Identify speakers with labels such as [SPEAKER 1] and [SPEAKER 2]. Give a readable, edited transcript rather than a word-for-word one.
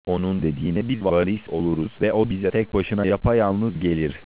[SPEAKER 1] Onun dediğine biz varis oluruz ve o bize tek başına yapayalnız gelir.